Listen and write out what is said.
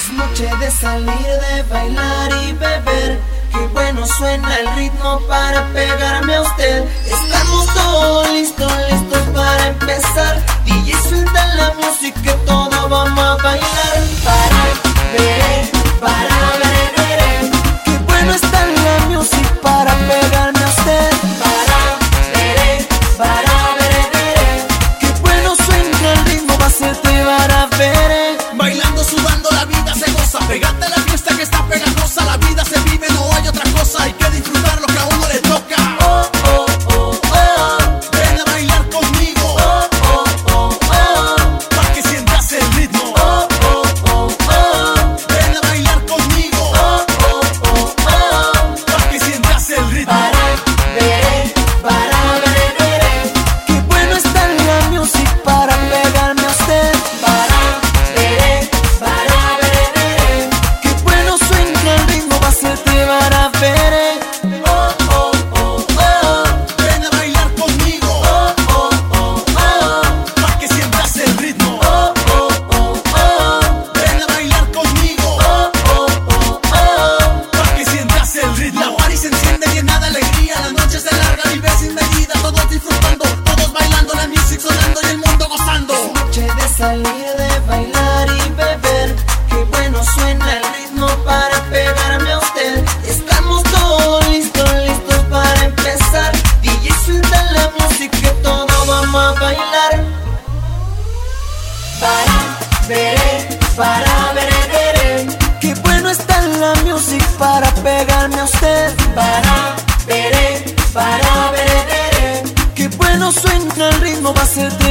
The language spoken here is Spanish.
Noche de salir, de bailar y beber. Qué bueno suena el ritmo para pegarme a usted. Estamos todos listos para empezar. DJ suelta la música que todos vamos a bailar. Para ver. Qué bueno está la música para pegarme a usted. Para ver. Qué bueno suena el ritmo para hacerte para ver. Bailando, sudando, la vida se goza. Pegate a la fiesta que está pegajosa. La vida se vive, no hay otra cosa. Hay que disfrutar lo que a uno le toca. Ven a bailar conmigo. Pa' que sientas el ritmo. Ven a bailar conmigo. Pa' que sientas el ritmo. Para ver. Qué bueno está la música para pegarme a usted. Qué bueno suena el ritmo para hacerte para ver. Ven a bailar conmigo. Pa' que sientas el ritmo. Ven a bailar conmigo. Pa' que sientas el ritmo. La party se enciende llena de alegría. La noche se larga, vive sin medida. Todos disfrutando, todos bailando. La music sonando y el mundo gozando. Es noche de salir, de bailar y beber. Qué bueno suena el ritmo para pegarme a usted. Estamos todos listos para empezar. DJ suelta la música que todos vamos a bailar. Para ver. Qué bueno está la música para pegarme a usted. Para ver. Qué bueno suena el ritmo va a ser